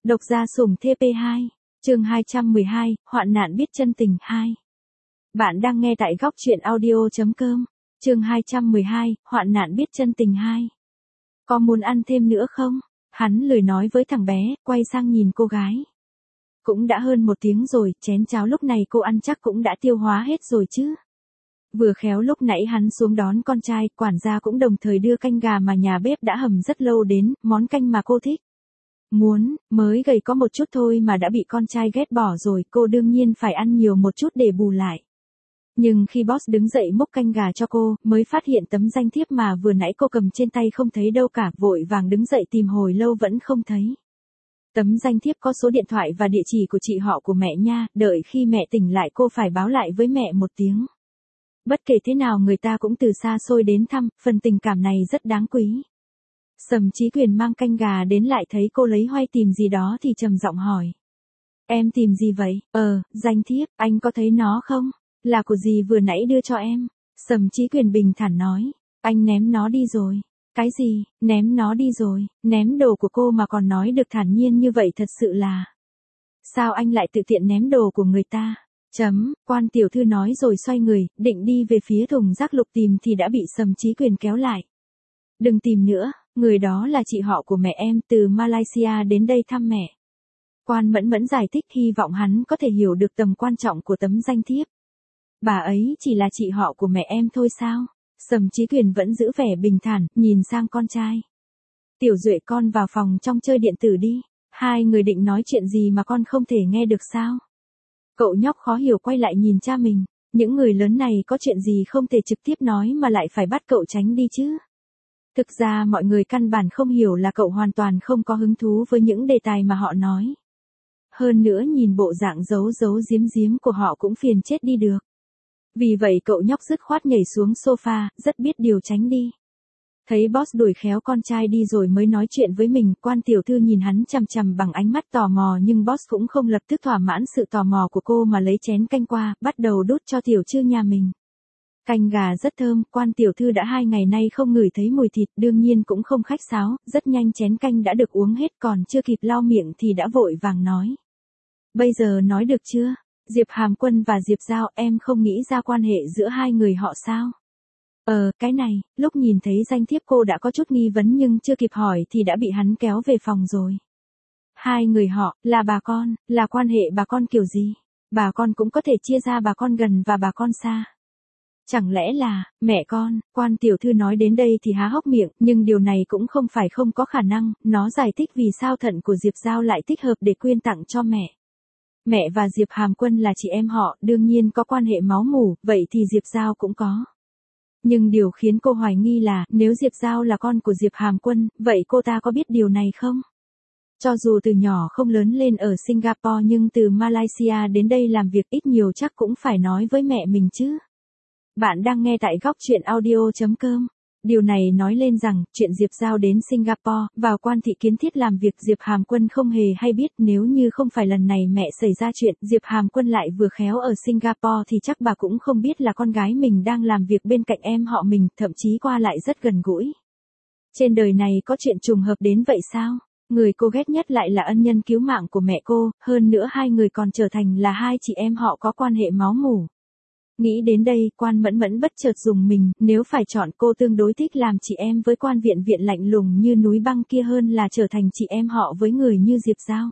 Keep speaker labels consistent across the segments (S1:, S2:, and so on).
S1: Độc gia sủng TP2, chương 212, hoạn nạn biết chân tình 2. Bạn đang nghe tại góc truyện audio.com, chương 212, hoạn nạn biết chân tình 2. Có muốn ăn thêm nữa không? Hắn lười nói với thằng bé, quay sang nhìn cô gái. Cũng đã hơn 1 tiếng rồi, chén cháo lúc này cô ăn chắc cũng đã tiêu hóa hết rồi chứ. Vừa khéo lúc nãy hắn xuống đón con trai, quản gia cũng đồng thời đưa canh gà mà nhà bếp đã hầm rất lâu đến, món canh mà cô thích. Mới gầy có một chút thôi mà đã bị con trai ghét bỏ rồi, cô đương nhiên phải ăn nhiều một chút để bù lại. Nhưng khi boss đứng dậy múc canh gà cho cô, mới phát hiện tấm danh thiếp mà vừa nãy cô cầm trên tay không thấy đâu cả, vội vàng đứng dậy tìm hồi lâu vẫn không thấy. Tấm danh thiếp có số điện thoại và địa chỉ của chị họ của mẹ nha, đợi khi mẹ tỉnh lại cô phải báo lại với mẹ 1 tiếng. Bất kể thế nào người ta cũng từ xa xôi đến thăm, phần tình cảm này rất đáng quý. Sầm Chí Quyền mang canh gà đến lại thấy cô lấy hoay tìm gì đó thì trầm giọng hỏi. Em tìm gì vậy? Danh thiếp, anh có thấy nó không? Là của dì vừa nãy đưa cho em. Sầm Chí Quyền bình thản nói. Anh ném nó đi rồi. Cái gì? Ném nó đi rồi? Ném đồ của cô mà còn nói được thản nhiên như vậy thật sự là. Sao anh lại tự tiện ném đồ của người ta? Quan tiểu thư nói rồi xoay người, định đi về phía thùng rác lục tìm thì đã bị Sầm Chí Quyền kéo lại. Đừng tìm nữa, người đó là chị họ của mẹ em từ Malaysia đến đây thăm mẹ. Quan Mẫn Mẫn giải thích hy vọng hắn có thể hiểu được tầm quan trọng của tấm danh thiếp. Bà ấy chỉ là chị họ của mẹ em thôi sao? Sầm Chí Quyền vẫn giữ vẻ bình thản, nhìn sang con trai. Tiểu Duệ con vào phòng trong chơi điện tử đi, hai người định nói chuyện gì mà con không thể nghe được sao? Cậu nhóc khó hiểu quay lại nhìn cha mình, những người lớn này có chuyện gì không thể trực tiếp nói mà lại phải bắt cậu tránh đi chứ? Thực ra mọi người căn bản không hiểu là cậu hoàn toàn không có hứng thú với những đề tài mà họ nói. Hơn nữa nhìn bộ dạng giấu giếm của họ cũng phiền chết đi được. Vì vậy cậu nhóc dứt khoát nhảy xuống sofa, rất biết điều tránh đi. Thấy boss đuổi khéo con trai đi rồi mới nói chuyện với mình, quan tiểu thư nhìn hắn chằm chằm bằng ánh mắt tò mò nhưng boss cũng không lập tức thỏa mãn sự tò mò của cô mà lấy chén canh qua, bắt đầu đút cho tiểu trương nhà mình. Canh gà rất thơm, quan tiểu thư đã 2 ngày nay không ngửi thấy mùi thịt, đương nhiên cũng không khách sáo, rất nhanh chén canh đã được uống hết còn chưa kịp lau miệng thì đã vội vàng nói. Bây giờ nói được chưa? Diệp Hàm Quân và Diệp Giao, em không nghĩ ra quan hệ giữa hai người họ sao? Cái này, lúc nhìn thấy danh thiếp cô đã có chút nghi vấn nhưng chưa kịp hỏi thì đã bị hắn kéo về phòng rồi. Hai người họ, là bà con, là quan hệ bà con kiểu gì? Bà con cũng có thể chia ra bà con gần và bà con xa. Chẳng lẽ là, mẹ con, quan tiểu thư nói đến đây thì há hốc miệng, nhưng điều này cũng không phải không có khả năng, nó giải thích vì sao thận của Diệp Giao lại thích hợp để quyên tặng cho mẹ. Mẹ và Diệp Hàm Quân là chị em họ, đương nhiên có quan hệ máu mủ, vậy thì Diệp Giao cũng có. Nhưng điều khiến cô hoài nghi là, nếu Diệp Giao là con của Diệp Hàm Quân, vậy cô ta có biết điều này không? Cho dù từ nhỏ không lớn lên ở Singapore nhưng từ Malaysia đến đây làm việc ít nhiều chắc cũng phải nói với mẹ mình chứ. Bạn đang nghe tại góc truyện audio.com. Điều này nói lên rằng, chuyện Diệp Giao đến Singapore, vào quan thị kiến thiết làm việc Diệp Hàm Quân không hề hay biết, nếu như không phải lần này mẹ xảy ra chuyện, Diệp Hàm Quân lại vừa khéo ở Singapore thì chắc bà cũng không biết là con gái mình đang làm việc bên cạnh em họ mình, thậm chí qua lại rất gần gũi. Trên đời này có chuyện trùng hợp đến vậy sao? Người cô ghét nhất lại là ân nhân cứu mạng của mẹ cô, hơn nữa hai người còn trở thành là hai chị em họ có quan hệ máu mủ. Nghĩ đến đây, quan Mẫn Mẫn bất chợt dùng mình, nếu phải chọn cô tương đối thích làm chị em với quan viện viện lạnh lùng như núi băng kia hơn là trở thành chị em họ với người như Diệp Giao.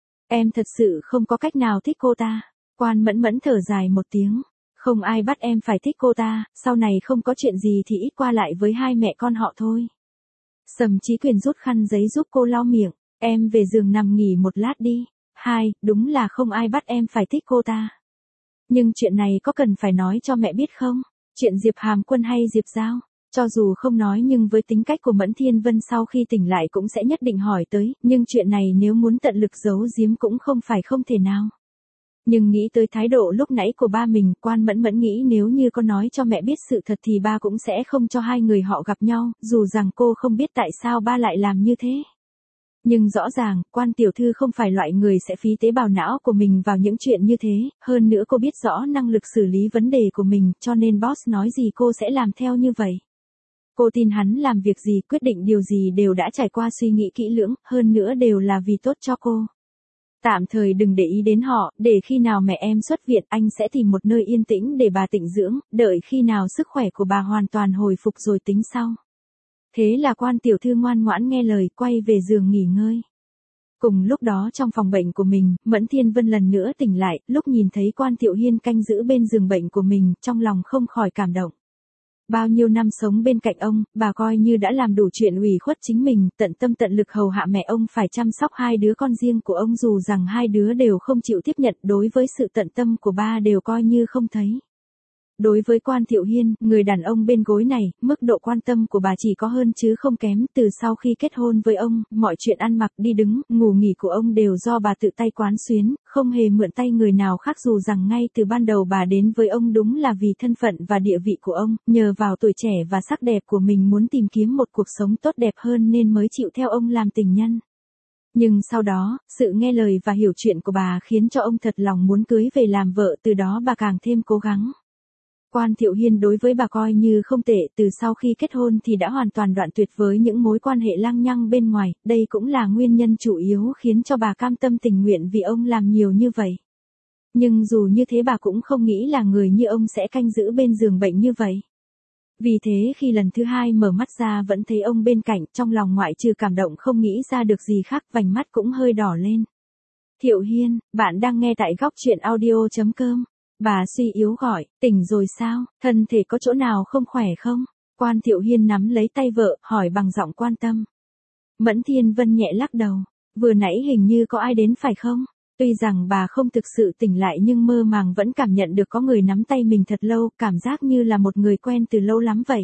S1: Em thật sự không có cách nào thích cô ta. Quan Mẫn Mẫn thở dài 1 tiếng. Không ai bắt em phải thích cô ta, sau này không có chuyện gì thì ít qua lại với hai mẹ con họ thôi. Sầm Chí Quyền rút khăn giấy giúp cô lau miệng. Em về giường nằm nghỉ một lát đi. Đúng là không ai bắt em phải thích cô ta. Nhưng chuyện này có cần phải nói cho mẹ biết không? Chuyện Diệp Hàm Quân hay Diệp Giao? Cho dù không nói nhưng với tính cách của Mẫn Thiên Vân sau khi tỉnh lại cũng sẽ nhất định hỏi tới, nhưng chuyện này nếu muốn tận lực giấu giếm cũng không phải không thể nào. Nhưng nghĩ tới thái độ lúc nãy của ba mình, quan Mẫn Mẫn nghĩ nếu như có nói cho mẹ biết sự thật thì ba cũng sẽ không cho hai người họ gặp nhau, dù rằng cô không biết tại sao ba lại làm như thế. Nhưng rõ ràng, quan tiểu thư không phải loại người sẽ phí tế bào não của mình vào những chuyện như thế, hơn nữa cô biết rõ năng lực xử lý vấn đề của mình, cho nên boss nói gì cô sẽ làm theo như vậy. Cô tin hắn làm việc gì, quyết định điều gì đều đã trải qua suy nghĩ kỹ lưỡng, hơn nữa đều là vì tốt cho cô. Tạm thời đừng để ý đến họ, để khi nào mẹ em xuất viện anh sẽ tìm một nơi yên tĩnh để bà tịnh dưỡng, đợi khi nào sức khỏe của bà hoàn toàn hồi phục rồi tính sau. Thế là Quan tiểu thư ngoan ngoãn nghe lời, quay về giường nghỉ ngơi. Cùng lúc đó trong phòng bệnh của mình, Mẫn Thiên Vân lần nữa tỉnh lại, lúc nhìn thấy Quan Thiệu Hiên canh giữ bên giường bệnh của mình, trong lòng không khỏi cảm động. Bao nhiêu năm sống bên cạnh ông, bà coi như đã làm đủ chuyện ủy khuất chính mình, tận tâm tận lực hầu hạ mẹ ông phải chăm sóc hai đứa con riêng của ông, dù rằng hai đứa đều không chịu tiếp nhận, đối với sự tận tâm của ba đều coi như không thấy. Đối với Quan Thiệu Hiên, người đàn ông bên gối này, mức độ quan tâm của bà chỉ có hơn chứ không kém. Từ sau khi kết hôn với ông, mọi chuyện ăn mặc, đi đứng, ngủ nghỉ của ông đều do bà tự tay quán xuyến, không hề mượn tay người nào khác, dù rằng ngay từ ban đầu bà đến với ông đúng là vì thân phận và địa vị của ông, nhờ vào tuổi trẻ và sắc đẹp của mình muốn tìm kiếm một cuộc sống tốt đẹp hơn nên mới chịu theo ông làm tình nhân. Nhưng sau đó, sự nghe lời và hiểu chuyện của bà khiến cho ông thật lòng muốn cưới về làm vợ, từ đó bà càng thêm cố gắng. Quan Thiệu Hiên đối với bà coi như không tệ, từ sau khi kết hôn thì đã hoàn toàn đoạn tuyệt với những mối quan hệ lăng nhăng bên ngoài, đây cũng là nguyên nhân chủ yếu khiến cho bà cam tâm tình nguyện vì ông làm nhiều như vậy. Nhưng dù như thế bà cũng không nghĩ là người như ông sẽ canh giữ bên giường bệnh như vậy. Vì thế khi lần thứ hai mở mắt ra vẫn thấy ông bên cạnh, trong lòng ngoại trừ cảm động không nghĩ ra được gì khác, vành mắt cũng hơi đỏ lên. Thiệu Hiên, bạn đang nghe tại góc truyện audio.com. Bà suy yếu gọi, tỉnh rồi sao, thân thể có chỗ nào không khỏe không? Quan Thiệu Hiên nắm lấy tay vợ, hỏi bằng giọng quan tâm. Mẫn Thiên Vân nhẹ lắc đầu, vừa nãy hình như có ai đến phải không? Tuy rằng bà không thực sự tỉnh lại nhưng mơ màng vẫn cảm nhận được có người nắm tay mình thật lâu, cảm giác như là một người quen từ lâu lắm vậy.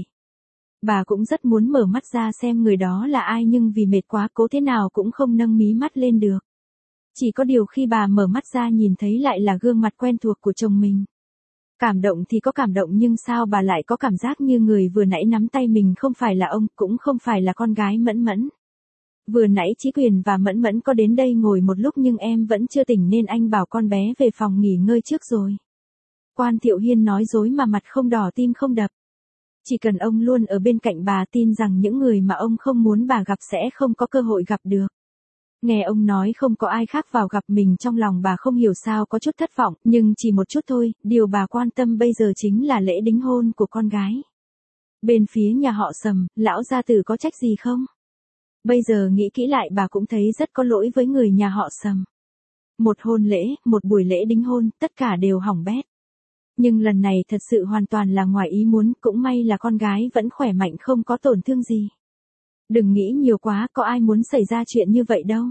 S1: Bà cũng rất muốn mở mắt ra xem người đó là ai nhưng vì mệt quá cố thế nào cũng không nâng mí mắt lên được. Chỉ có điều khi bà mở mắt ra nhìn thấy lại là gương mặt quen thuộc của chồng mình. Cảm động thì có cảm động nhưng sao bà lại có cảm giác như người vừa nãy nắm tay mình không phải là ông, cũng không phải là con gái Mẫn Mẫn. Vừa nãy Chí Quyền và Mẫn Mẫn có đến đây ngồi một lúc nhưng em vẫn chưa tỉnh nên anh bảo con bé về phòng nghỉ ngơi trước rồi. Quan Thiệu Hiên nói dối mà mặt không đỏ tim không đập. Chỉ cần ông luôn ở bên cạnh bà tin rằng những người mà ông không muốn bà gặp sẽ không có cơ hội gặp được. Nghe ông nói không có ai khác vào gặp mình trong lòng bà không hiểu sao có chút thất vọng, nhưng chỉ một chút thôi, điều bà quan tâm bây giờ chính là lễ đính hôn của con gái. Bên phía nhà họ Sầm, lão gia tử có trách gì không? Bây giờ nghĩ kỹ lại bà cũng thấy rất có lỗi với người nhà họ Sầm. Một hôn lễ, một buổi lễ đính hôn, tất cả đều hỏng bét. Nhưng lần này thật sự hoàn toàn là ngoài ý muốn, cũng may là con gái vẫn khỏe mạnh không có tổn thương gì. Đừng nghĩ nhiều quá, có ai muốn xảy ra chuyện như vậy đâu.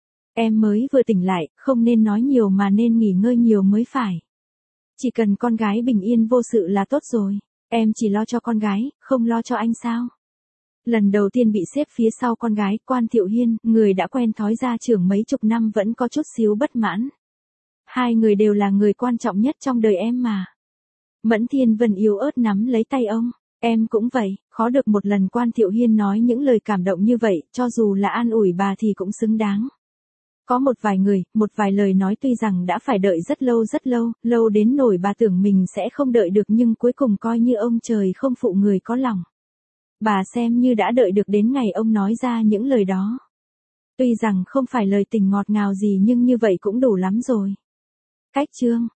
S1: Em mới vừa tỉnh lại, không nên nói nhiều mà nên nghỉ ngơi nhiều mới phải. Chỉ cần con gái bình yên vô sự là tốt rồi. Em chỉ lo cho con gái, không lo cho anh sao? Lần đầu tiên bị xếp phía sau con gái, Quan Thiệu Hiên, người đã quen thói gia trưởng mấy chục năm vẫn có chút xíu bất mãn. Hai người đều là người quan trọng nhất trong đời em mà. Mẫn Thiên Vân yếu ớt nắm lấy tay ông. Em cũng vậy, khó được một lần Quan Thiệu Hiên nói những lời cảm động như vậy, cho dù là an ủi bà thì cũng xứng đáng. Có một vài người, một vài lời nói tuy rằng đã phải đợi rất lâu, lâu đến nỗi bà tưởng mình sẽ không đợi được nhưng cuối cùng coi như ông trời không phụ người có lòng. Bà xem như đã đợi được đến ngày ông nói ra những lời đó. Tuy rằng không phải lời tình ngọt ngào gì nhưng như vậy cũng đủ lắm rồi. Cách chương